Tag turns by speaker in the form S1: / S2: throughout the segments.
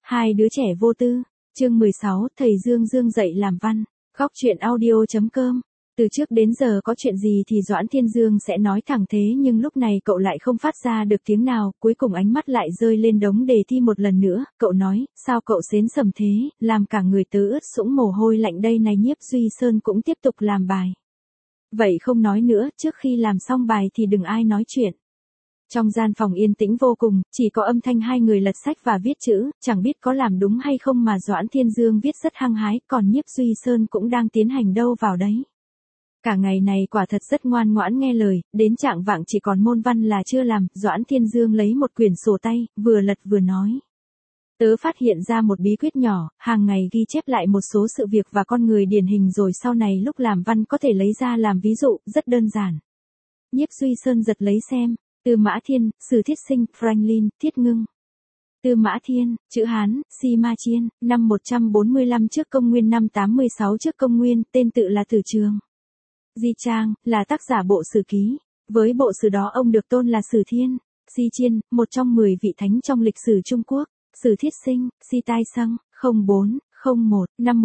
S1: Hai đứa trẻ vô tư, chương 16, thầy Dương Dương dạy làm văn, góc truyện audio.com. Từ trước đến giờ có chuyện gì thì Doãn Thiên Dương sẽ nói thẳng thế, nhưng lúc này cậu lại không phát ra được tiếng nào, cuối cùng ánh mắt lại rơi lên đống đề thi một lần nữa, cậu nói, sao cậu xến sầm thế, làm cả người tớ ướt sũng mồ hôi lạnh đây này. Nhiếp Duy Sơn cũng tiếp tục làm bài. Vậy không nói nữa, trước khi làm xong bài thì đừng ai nói chuyện. Trong gian phòng yên tĩnh vô cùng, chỉ có âm thanh hai người lật sách và viết chữ, chẳng biết có làm đúng hay không mà Doãn Thiên Dương viết rất hăng hái, còn Nhiếp Duy Sơn cũng đang tiến hành đâu vào đấy. Cả ngày này quả thật rất ngoan ngoãn nghe lời, đến trạng vạng chỉ còn môn văn là chưa làm, Doãn Thiên Dương lấy một quyển sổ tay, vừa lật vừa nói. Tớ phát hiện ra một bí quyết nhỏ, hàng ngày ghi chép lại một số sự việc và con người điển hình rồi sau này lúc làm văn có thể lấy ra làm ví dụ, rất đơn giản. Nhiếp Duy Sơn giật lấy xem. Tư Mã Thiên, Sử Thiết Sinh, Franklin, Thiết Ngưng. Tư Mã Thiên, chữ Hán, Si Ma Chiên, năm 145 trước công nguyên, năm 86 trước công nguyên, tên tự là Tử Trường. Di Trang, là tác giả bộ sử ký. Với bộ sử đó ông được tôn là Sử Thiên. Si Chiên, một trong 10 vị thánh trong lịch sử Trung Quốc. Sử Thiết Sinh, Si Tai Sâng, 0401, năm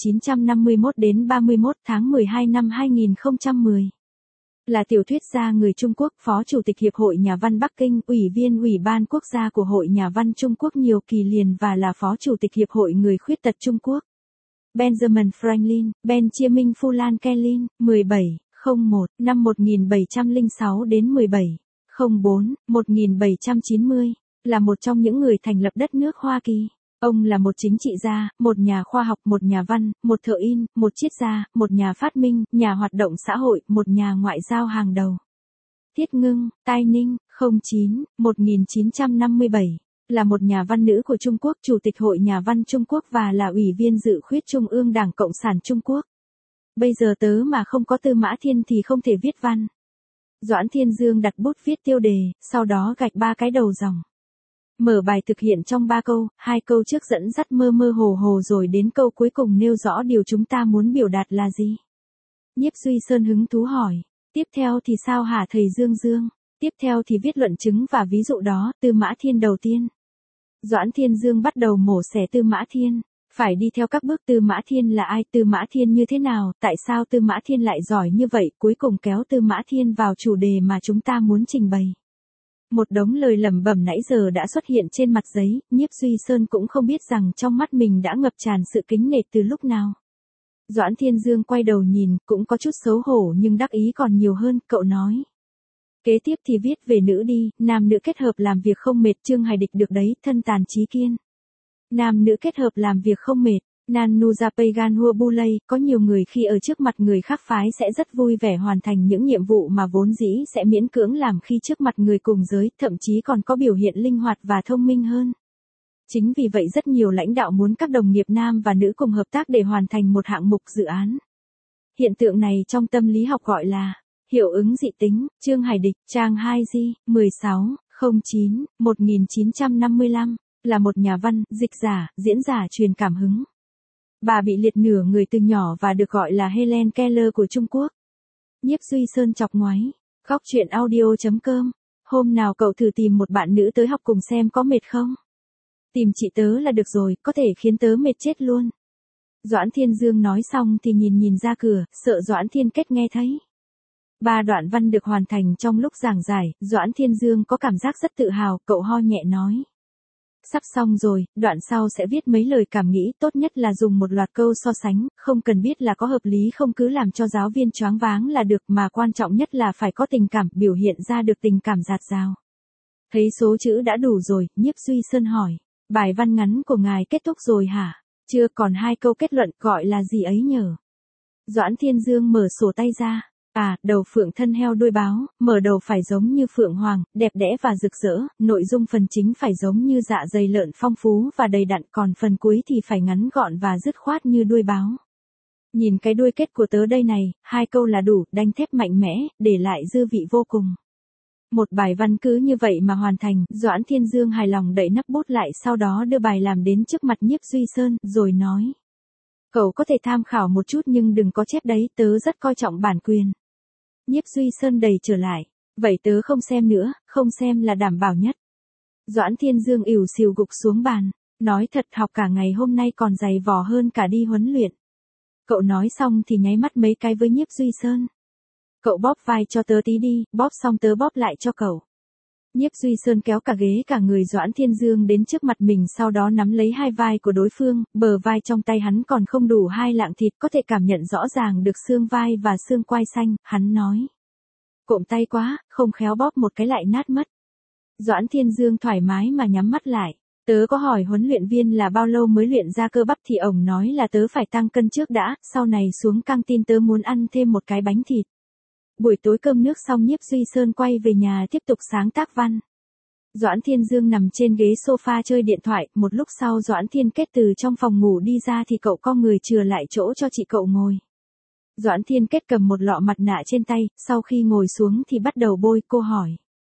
S1: 1951 đến 31 tháng 12 năm 2010. Là tiểu thuyết gia người Trung Quốc, Phó Chủ tịch Hiệp hội Nhà văn Bắc Kinh, Ủy viên Ủy ban Quốc gia của Hội Nhà văn Trung Quốc nhiều kỳ liền và là Phó Chủ tịch Hiệp hội Người khuyết tật Trung Quốc. Benjamin Franklin, Ben Chia Minh Phu Lan Kellin, 1701, năm 1706 đến 1704, 1790, là một trong những người thành lập đất nước Hoa Kỳ. Ông là một chính trị gia, một nhà khoa học, một nhà văn, một thợ in, một triết gia, một nhà phát minh, nhà hoạt động xã hội, một nhà ngoại giao hàng đầu. Thiết Ngưng, Tai Ninh, 09, 1957, là một nhà văn nữ của Trung Quốc, Chủ tịch Hội Nhà văn Trung Quốc và là Ủy viên dự khuyết Trung ương Đảng Cộng sản Trung Quốc. Bây giờ tớ mà không có Tư Mã Thiên thì không thể viết văn. Doãn Thiên Dương đặt bút viết tiêu đề, sau đó gạch 3 cái đầu dòng. Mở bài thực hiện trong 3 câu, 2 câu trước dẫn dắt mơ mơ hồ hồ rồi đến câu cuối cùng nêu rõ điều chúng ta muốn biểu đạt là gì. Nhiếp Duy Sơn hứng thú hỏi, tiếp theo thì sao hả thầy Dương Dương? Tiếp theo thì viết luận chứng và ví dụ đó, Tư Mã Thiên đầu tiên. Doãn Thiên Dương bắt đầu mổ xẻ Tư Mã Thiên, phải đi theo các bước Tư Mã Thiên là ai, Tư Mã Thiên như thế nào, tại sao Tư Mã Thiên lại giỏi như vậy, cuối cùng kéo Tư Mã Thiên vào chủ đề mà chúng ta muốn trình bày. Một đống lời lẩm bẩm nãy giờ đã xuất hiện trên mặt giấy, Nhiếp Duy Sơn cũng không biết rằng trong mắt mình đã ngập tràn sự kính nể từ lúc nào. Doãn Thiên Dương quay đầu nhìn, cũng có chút xấu hổ nhưng đắc ý còn nhiều hơn, cậu nói. Kế tiếp thì viết về nữ đi, nam nữ kết hợp làm việc không mệt, Trương Hải Địch được đấy, thân tàn trí kiên. Nam nữ kết hợp làm việc không mệt. Nanu Japagan Hua Bulay, có nhiều người khi ở trước mặt người khác phái sẽ rất vui vẻ hoàn thành những nhiệm vụ mà vốn dĩ sẽ miễn cưỡng làm khi trước mặt người cùng giới, thậm chí còn có biểu hiện linh hoạt và thông minh hơn. Chính vì vậy rất nhiều lãnh đạo muốn các đồng nghiệp nam và nữ cùng hợp tác để hoàn thành một hạng mục dự án. Hiện tượng này trong tâm lý học gọi là hiệu ứng dị tính. Trương Hải Địch, trang 2G, 16, 09, 1955, là một nhà văn, dịch giả, diễn giả truyền cảm hứng. Bà bị liệt nửa người từ nhỏ và được gọi là Helen Keller của Trung Quốc. Nhiếp Duy Sơn chọc ngoáy. Góc truyện audio.com. Hôm nào cậu thử tìm một bạn nữ tới học cùng xem có mệt không? Tìm chị tớ là được rồi, có thể khiến tớ mệt chết luôn. Doãn Thiên Dương nói xong thì nhìn ra cửa, sợ Doãn Thiên Kết nghe thấy. 3 đoạn văn được hoàn thành trong lúc giảng giải, Doãn Thiên Dương có cảm giác rất tự hào, cậu ho nhẹ nói. Sắp xong rồi, đoạn sau sẽ viết mấy lời cảm nghĩ, tốt nhất là dùng một loạt câu so sánh, không cần biết là có hợp lý không, cứ làm cho giáo viên choáng váng là được, mà quan trọng nhất là phải có tình cảm, biểu hiện ra được tình cảm dạt dào. Thấy số chữ đã đủ rồi, Nhiếp Duy Sơn hỏi, bài văn ngắn của ngài kết thúc rồi hả? Chưa, còn 2 câu kết luận, gọi là gì ấy nhở? Doãn Thiên Dương mở sổ tay ra. Đầu phượng thân heo đuôi báo, mở đầu phải giống như phượng hoàng, đẹp đẽ và rực rỡ, nội dung phần chính phải giống như dạ dày lợn phong phú và đầy đặn, còn phần cuối thì phải ngắn gọn và dứt khoát như đuôi báo. Nhìn cái đuôi kết của tớ đây này, 2 câu là đủ, đanh thép mạnh mẽ, để lại dư vị vô cùng. Một bài văn cứ như vậy mà hoàn thành, Doãn Thiên Dương hài lòng đậy nắp bút lại, sau đó đưa bài làm đến trước mặt Nhiếp Duy Sơn, rồi nói. Cậu có thể tham khảo một chút nhưng đừng có chép đấy, tớ rất coi trọng bản quyền. Nhiếp Duy Sơn đầy trở lại. Vậy tớ không xem nữa, không xem là đảm bảo nhất. Doãn Thiên Dương ỉu xìu gục xuống bàn. Nói thật học cả ngày hôm nay còn dày vò hơn cả đi huấn luyện. Cậu nói xong thì nháy mắt mấy cái với Nhiếp Duy Sơn. Cậu bóp vai cho tớ tí đi, bóp xong tớ bóp lại cho cậu. Nhiếp Duy Sơn kéo cả ghế cả người Doãn Thiên Dương đến trước mặt mình, sau đó nắm lấy hai vai của đối phương, bờ vai trong tay hắn còn không đủ 2 lạng thịt, có thể cảm nhận rõ ràng được xương vai và xương quai xanh, hắn nói. Cộm tay quá, không khéo bóp một cái lại nát mất. Doãn Thiên Dương thoải mái mà nhắm mắt lại. Tớ có hỏi huấn luyện viên là bao lâu mới luyện ra cơ bắp thì ổng nói là tớ phải tăng cân trước đã, sau này xuống căng tin tớ muốn ăn thêm một cái bánh thịt. Buổi tối cơm nước xong Nhiếp Duy Sơn quay về nhà tiếp tục sáng tác văn. Doãn Thiên Dương nằm trên ghế sofa chơi điện thoại, một lúc sau Doãn Thiên Kết từ trong phòng ngủ đi ra thì cậu co người chừa lại chỗ cho chị cậu ngồi. Doãn Thiên Kết cầm một lọ mặt nạ trên tay, sau khi ngồi xuống thì bắt đầu bôi. Cô hỏi.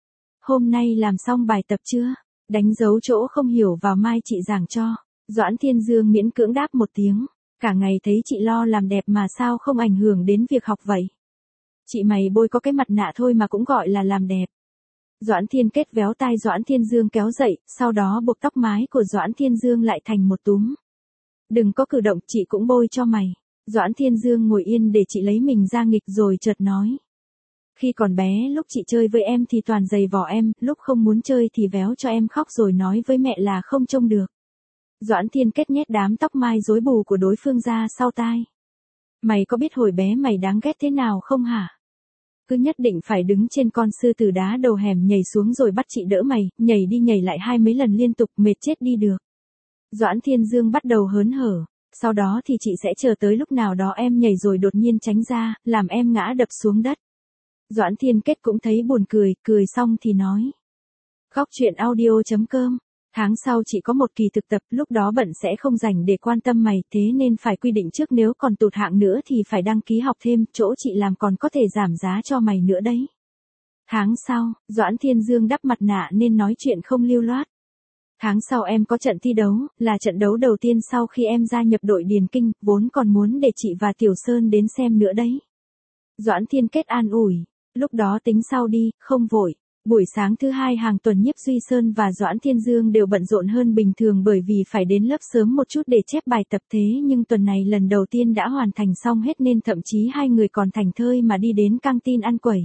S1: Hôm nay làm xong bài tập chưa? Đánh dấu chỗ không hiểu vào mai chị giảng cho. Doãn Thiên Dương miễn cưỡng đáp một tiếng. Cả ngày thấy chị lo làm đẹp mà sao không ảnh hưởng đến việc học vậy? Chị mày bôi có cái mặt nạ thôi mà cũng gọi là làm đẹp. Doãn Thiên Kết véo tai Doãn Thiên Dương kéo dậy, sau đó buộc tóc mái của Doãn Thiên Dương lại thành một túm. Đừng có cử động, chị cũng bôi cho mày. Doãn Thiên Dương ngồi yên để chị lấy mình ra nghịch rồi chợt nói. Khi còn bé lúc chị chơi với em thì toàn giày vò em, lúc không muốn chơi thì véo cho em khóc rồi nói với mẹ là không trông được. Doãn Thiên Kết nhét đám tóc mai rối bù của đối phương ra sau tai. Mày có biết hồi bé mày đáng ghét thế nào không hả? Cứ nhất định phải đứng trên con sư tử đá đầu hẻm nhảy xuống rồi bắt chị đỡ mày, nhảy đi nhảy lại 20 lần liên tục, mệt chết đi được. Doãn Thiên Dương bắt đầu hớn hở, sau đó thì chị sẽ chờ tới lúc nào đó em nhảy rồi đột nhiên tránh ra, làm em ngã đập xuống đất. Doãn Thiên Kết cũng thấy buồn cười, cười xong thì nói. Khóc chuyện audio.com. Tháng sau chị có một kỳ thực tập, lúc đó bận sẽ không rảnh để quan tâm mày, thế nên phải quy định trước nếu còn tụt hạng nữa thì phải đăng ký học thêm, chỗ chị làm còn có thể giảm giá cho mày nữa đấy. Tháng sau, Doãn Thiên Dương đắp mặt nạ nên nói chuyện không lưu loát. Tháng sau em có trận thi đấu, là trận đấu đầu tiên sau khi em gia nhập đội điền kinh, vốn còn muốn để chị và Tiểu Sơn đến xem nữa đấy. Doãn Thiên Kết an ủi, lúc đó tính sau đi, không vội. Buổi sáng thứ hai hàng tuần Nhiếp Duy Sơn và Doãn Thiên Dương đều bận rộn hơn bình thường bởi vì phải đến lớp sớm một chút để chép bài tập, thế nhưng tuần này lần đầu tiên đã hoàn thành xong hết nên thậm chí hai người còn thảnh thơi mà đi đến căng tin ăn quẩy.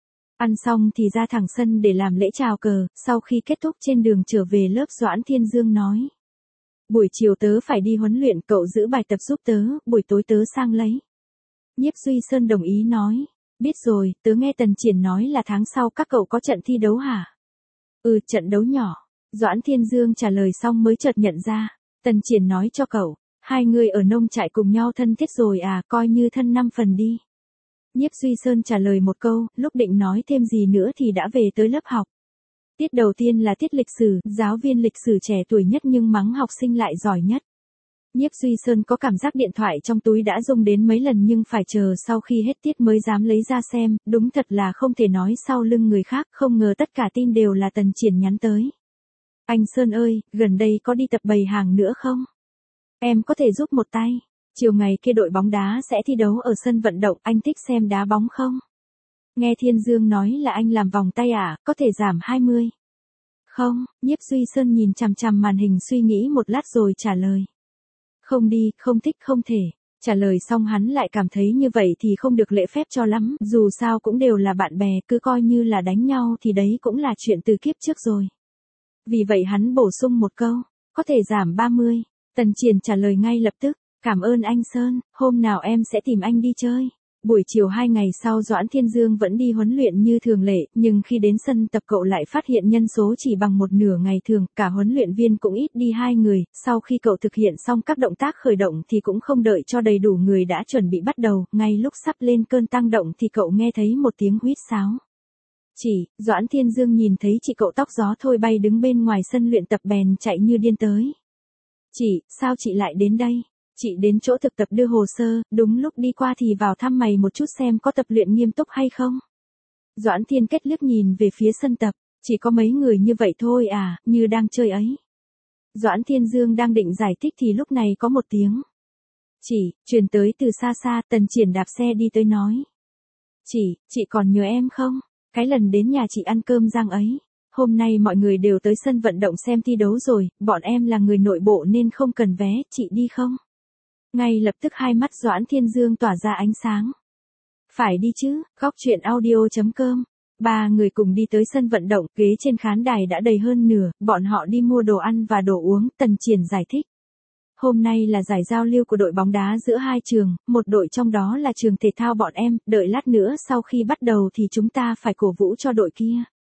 S1: Ăn xong thì ra thẳng sân để làm lễ chào cờ, sau khi kết thúc trên đường trở về lớp Doãn Thiên Dương nói. Buổi chiều tớ phải đi huấn luyện, cậu giữ bài tập giúp tớ, buổi tối tớ sang lấy. Nhiếp Duy Sơn đồng ý nói. Biết rồi, tớ nghe Tần Triển nói là tháng sau các cậu có trận thi đấu hả? Ừ, trận đấu nhỏ. Doãn Thiên Dương trả lời xong mới chợt nhận ra. Tần Triển nói cho cậu, hai người ở nông trại cùng nhau thân thiết rồi à, coi như thân 5 phần đi. Nhiếp Duy Sơn trả lời một câu, lúc định nói thêm gì nữa thì đã về tới lớp học. Tiết đầu tiên là tiết lịch sử, giáo viên lịch sử trẻ tuổi nhất nhưng mắng học sinh lại giỏi nhất. Nhiếp Duy Sơn có cảm giác điện thoại trong túi đã rung đến mấy lần nhưng phải chờ sau khi hết tiết mới dám lấy ra xem, đúng thật là không thể nói sau lưng người khác, không ngờ tất cả tin đều là Tần Triển nhắn tới. Anh Sơn ơi, gần đây có đi tập bày hàng nữa không? Em có thể giúp một tay. Chiều ngày kia đội bóng đá sẽ thi đấu ở sân vận động, anh thích xem đá bóng không? Nghe Thiên Dương nói là anh làm vòng tay à, có thể giảm 20. Không, Nhiếp Duy Sơn nhìn chằm chằm màn hình suy nghĩ một lát rồi trả lời. Không đi, không thích, không thể. Trả lời xong hắn lại cảm thấy như vậy thì không được lễ phép cho lắm, dù sao cũng đều là bạn bè, cứ coi như là đánh nhau thì đấy cũng là chuyện từ kiếp trước rồi. Vì vậy hắn bổ sung một câu, có thể giảm 30. Tần Triển trả lời ngay lập tức, cảm ơn anh Sơn, hôm nào em sẽ tìm anh đi chơi. Buổi chiều 2 ngày sau Doãn Thiên Dương vẫn đi huấn luyện như thường lệ, nhưng khi đến sân tập cậu lại phát hiện nhân số chỉ bằng một nửa ngày thường, cả huấn luyện viên cũng ít đi 2 người, sau khi cậu thực hiện xong các động tác khởi động thì cũng không đợi cho đầy đủ người đã chuẩn bị bắt đầu, ngay lúc sắp lên cơn tăng động thì cậu nghe thấy một tiếng huýt sáo. Chị, Doãn Thiên Dương nhìn thấy chị cậu tóc gió thôi bay đứng bên ngoài sân luyện tập bèn chạy như điên tới. Chị, sao chị lại đến đây? Chị đến chỗ thực tập đưa hồ sơ, đúng lúc đi qua thì vào thăm mày một chút xem có tập luyện nghiêm túc hay không. Doãn Thiên Kết liếc nhìn về phía sân tập, chỉ có mấy người như vậy thôi à, như đang chơi ấy. Doãn Thiên Dương đang định giải thích thì lúc này có một tiếng. Truyền tới từ xa xa, Tần Triển đạp xe đi tới nói. Chị còn nhớ em không? Cái lần đến nhà chị ăn cơm rang ấy. Hôm nay mọi người đều tới sân vận động xem thi đấu rồi, bọn em là người nội bộ nên không cần vé, chị đi không? Ngay lập tức hai mắt Doãn Thiên Dương tỏa ra ánh sáng. Phải đi chứ, góc chuyện audio.com. Ba người cùng đi tới sân vận động, ghế trên khán đài đã đầy hơn nửa, bọn họ đi mua đồ ăn và đồ uống, Tần Triển giải thích. Hôm nay là giải giao lưu của đội bóng đá giữa hai trường, một đội trong đó là trường thể thao bọn em, đợi lát nữa sau khi bắt đầu thì chúng ta phải cổ vũ cho đội kia.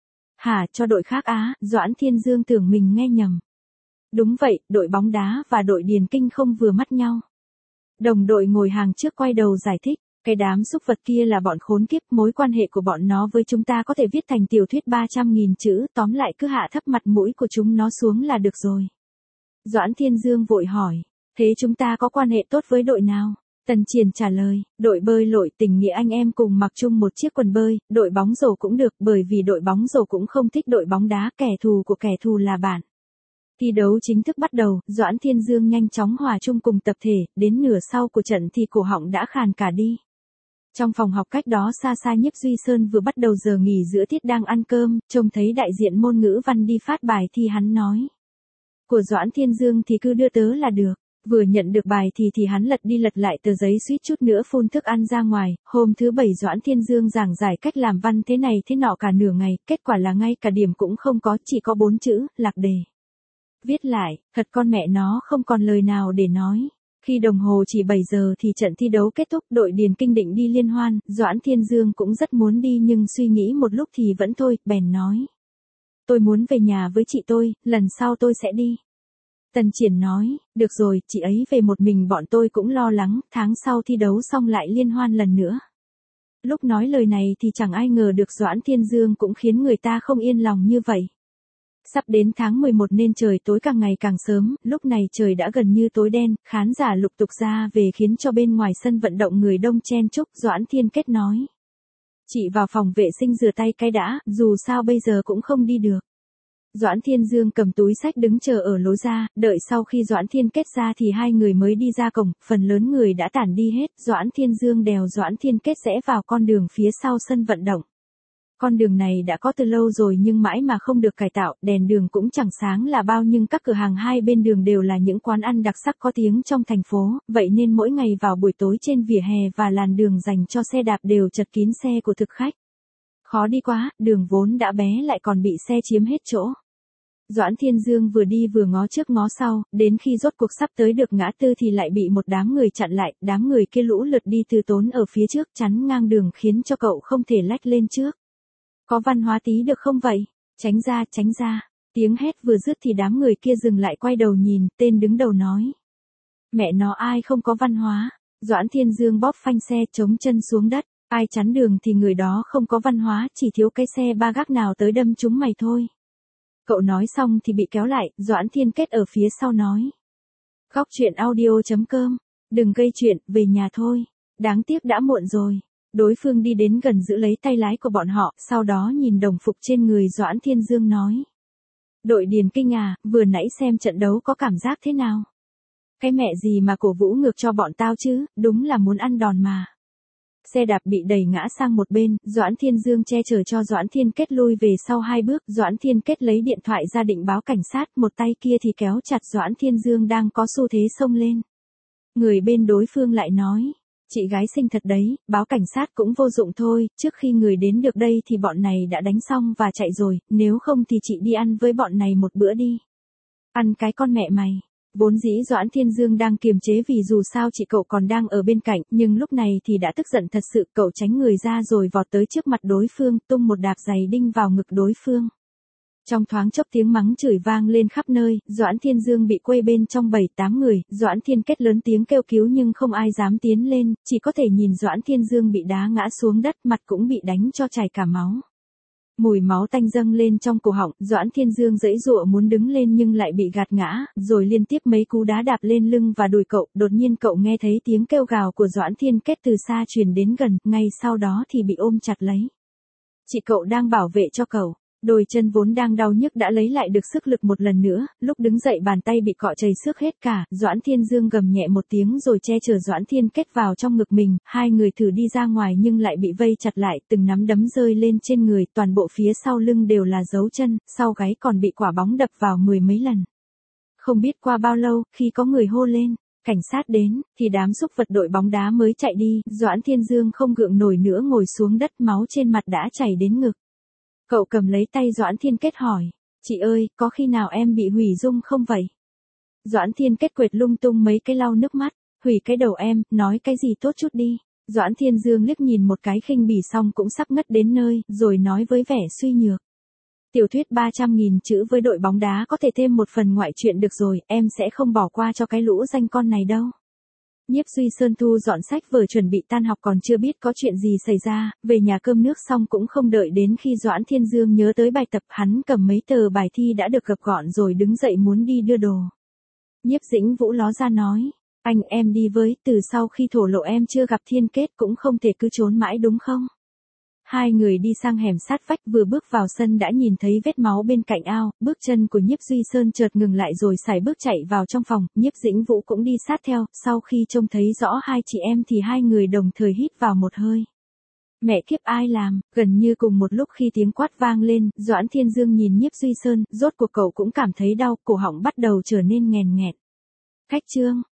S1: Hả, cho đội khác á? Doãn Thiên Dương tưởng mình nghe nhầm. Đúng vậy, đội bóng đá và đội điền kinh không vừa mắt nhau. Đồng đội ngồi hàng trước quay đầu giải thích, cái đám súc vật kia là bọn khốn kiếp, mối quan hệ của bọn nó với chúng ta có thể viết thành tiểu thuyết 300.000 chữ, tóm lại cứ hạ thấp mặt mũi của chúng nó xuống là được rồi. Doãn Thiên Dương vội hỏi, thế chúng ta có quan hệ tốt với đội nào? Tần Triển trả lời, đội bơi lội Tình Nghĩa anh em cùng mặc chung một chiếc quần bơi, đội bóng rổ cũng được bởi vì đội bóng rổ cũng không thích đội bóng đá, kẻ thù của kẻ thù là bạn. Thi đấu chính thức bắt đầu, Doãn Thiên Dương nhanh chóng hòa chung cùng tập thể, đến nửa sau của trận thì cổ họng đã khàn cả đi. Trong phòng học cách đó xa xa Nhiếp Duy Sơn vừa bắt đầu giờ nghỉ giữa tiết đang ăn cơm, trông thấy đại diện môn ngữ văn đi phát bài thì hắn nói. Của Doãn Thiên Dương thì cứ đưa tớ là được. Vừa nhận được bài thì hắn lật đi lật lại tờ giấy suýt chút nữa phun thức ăn ra ngoài. Hôm thứ Bảy Doãn Thiên Dương giảng giải cách làm văn thế này thế nọ cả nửa ngày, kết quả là ngay cả điểm cũng không có, chỉ có 4 chữ, lạc đề. Viết lại, thật con mẹ nó không còn lời nào để nói. Khi đồng hồ chỉ 7 giờ thì trận thi đấu kết thúc, đội điền kinh định đi liên hoan, Doãn Thiên Dương cũng rất muốn đi nhưng suy nghĩ một lúc thì vẫn thôi, bèn nói. Tôi muốn về nhà với chị tôi, lần sau tôi sẽ đi. Tần Triển nói, được rồi, chị ấy về một mình bọn tôi cũng lo lắng, tháng sau thi đấu xong lại liên hoan lần nữa. Lúc nói lời này thì chẳng ai ngờ được Doãn Thiên Dương cũng khiến người ta không yên lòng như vậy. Sắp đến tháng 11 nên trời tối càng ngày càng sớm, lúc này trời đã gần như tối đen, khán giả lục tục ra về khiến cho bên ngoài sân vận động người đông chen chúc, Doãn Thiên Kết nói. Chị vào phòng vệ sinh rửa tay cái đã, dù sao bây giờ cũng không đi được. Doãn Thiên Dương cầm túi sách đứng chờ ở lối ra, đợi sau khi Doãn Thiên Kết ra thì hai người mới đi ra cổng, phần lớn người đã tản đi hết, Doãn Thiên Dương đèo Doãn Thiên Kết rẽ vào con đường phía sau sân vận động. Con đường này đã có từ lâu rồi nhưng mãi mà không được cải tạo, đèn đường cũng chẳng sáng là bao nhưng các cửa hàng hai bên đường đều là những quán ăn đặc sắc có tiếng trong thành phố, vậy nên mỗi ngày vào buổi tối trên vỉa hè và làn đường dành cho xe đạp đều chật kín xe của thực khách. Khó đi quá, đường vốn đã bé lại còn bị xe chiếm hết chỗ. Doãn Thiên Dương vừa đi vừa ngó trước ngó sau, đến khi rốt cuộc sắp tới được ngã tư thì lại bị một đám người chặn lại, đám người kia lũ lượt đi từ tốn ở phía trước chắn ngang đường khiến cho cậu không thể lách lên trước. Có văn hóa tí được không vậy? Tránh ra, tránh ra. Tiếng hét vừa dứt thì đám người kia dừng lại quay đầu nhìn, tên đứng đầu nói. Mẹ nó ai không có văn hóa? Doãn Thiên Dương bóp phanh xe chống chân xuống đất, ai chắn đường thì người đó không có văn hóa, chỉ thiếu cái xe ba gác nào tới đâm chúng mày thôi. Cậu nói xong thì bị kéo lại, Doãn Thiên Kết ở phía sau nói. Góc chuyện audio.com, đừng gây chuyện, về nhà thôi. Đáng tiếc đã muộn rồi. Đối phương đi đến gần giữ lấy tay lái của bọn họ, sau đó nhìn đồng phục trên người Doãn Thiên Dương nói. Đội điền kinh à, vừa nãy xem trận đấu có cảm giác thế nào? Cái mẹ gì mà cổ vũ ngược cho bọn tao chứ, đúng là muốn ăn đòn mà. Xe đạp bị đẩy ngã sang một bên, Doãn Thiên Dương che chở cho Doãn Thiên Kết lui về sau 2 bước, Doãn Thiên Kết lấy điện thoại ra định báo cảnh sát, một tay kia thì kéo chặt Doãn Thiên Dương đang có xu thế xông lên. Người bên đối phương lại nói, chị gái xinh thật đấy, báo cảnh sát cũng vô dụng thôi, trước khi người đến được đây thì bọn này đã đánh xong và chạy rồi, nếu không thì chị đi ăn với bọn này một bữa đi. Ăn cái con mẹ mày. Vốn dĩ Doãn Thiên Dương đang kiềm chế vì dù sao chị cậu còn đang ở bên cạnh, nhưng lúc này thì đã tức giận thật sự, cậu tránh người ra rồi vọt tới trước mặt đối phương, tung một đạp giày đinh vào ngực đối phương. Trong thoáng chốc tiếng mắng chửi vang lên khắp nơi, Doãn Thiên Dương bị quây bên trong 7-8 người, Doãn Thiên Kết lớn tiếng kêu cứu nhưng không ai dám tiến lên, chỉ có thể nhìn Doãn Thiên Dương bị đá ngã xuống đất, mặt cũng bị đánh cho chảy cả máu. Mùi máu tanh dâng lên trong cổ họng, Doãn Thiên Dương giãy giụa muốn đứng lên nhưng lại bị gạt ngã, rồi liên tiếp mấy cú đá đạp lên lưng và đùi cậu, đột nhiên cậu nghe thấy tiếng kêu gào của Doãn Thiên Kết từ xa truyền đến gần, ngay sau đó thì bị ôm chặt lấy. Chị cậu đang bảo vệ cho cậu. Đôi chân vốn đang đau nhức đã lấy lại được sức lực một lần nữa, lúc đứng dậy bàn tay bị cọ chảy xước hết cả, Doãn Thiên Dương gầm nhẹ một tiếng rồi che chở Doãn Thiên Kết vào trong ngực mình, hai người thử đi ra ngoài nhưng lại bị vây chặt lại, từng nắm đấm rơi lên trên người, toàn bộ phía sau lưng đều là dấu chân, sau gáy còn bị quả bóng đập vào mười mấy lần. Không biết qua bao lâu, khi có người hô lên, cảnh sát đến, thì đám súc vật đội bóng đá mới chạy đi, Doãn Thiên Dương không gượng nổi nữa ngồi xuống đất, máu trên mặt đã chảy đến ngực. Cậu cầm lấy tay Doãn Thiên Kết hỏi, chị ơi, có khi nào em bị hủy dung không vậy? Doãn Thiên Kết quệt lung tung mấy cái lau nước mắt, hủy cái đầu em, nói cái gì tốt chút đi. Doãn Thiên Dương liếc nhìn một cái khinh bỉ xong cũng sắp ngất đến nơi, rồi nói với vẻ suy nhược. Tiểu thuyết 300.000 chữ với đội bóng đá có thể thêm một phần ngoại truyện được rồi, em sẽ không bỏ qua cho cái lũ danh con này đâu. Nhiếp Duy Sơn thu dọn sách vở chuẩn bị tan học còn chưa biết có chuyện gì xảy ra, về nhà cơm nước xong cũng không đợi đến khi Doãn Thiên Dương nhớ tới bài tập, hắn cầm mấy tờ bài thi đã được gập gọn rồi đứng dậy muốn đi đưa đồ. Nhiếp Dĩnh Vũ ló ra nói, anh em đi với, từ sau khi thổ lộ em chưa gặp Thiên Kết cũng không thể cứ trốn mãi đúng không? Hai người đi sang hẻm sát vách, vừa bước vào sân đã nhìn thấy vết máu bên cạnh ao, bước chân của Nhiếp Duy Sơn chợt ngừng lại rồi sải bước chạy vào trong phòng, Nhiếp Dĩnh Vũ cũng đi sát theo, sau khi trông thấy rõ hai chị em thì hai người đồng thời hít vào một hơi. Mẹ kiếp ai làm, gần như cùng một lúc khi tiếng quát vang lên, Doãn Thiên Dương nhìn Nhiếp Duy Sơn, rốt cuộc cậu cũng cảm thấy đau, cổ họng bắt đầu trở nên nghèn nghẹt. Khách trương,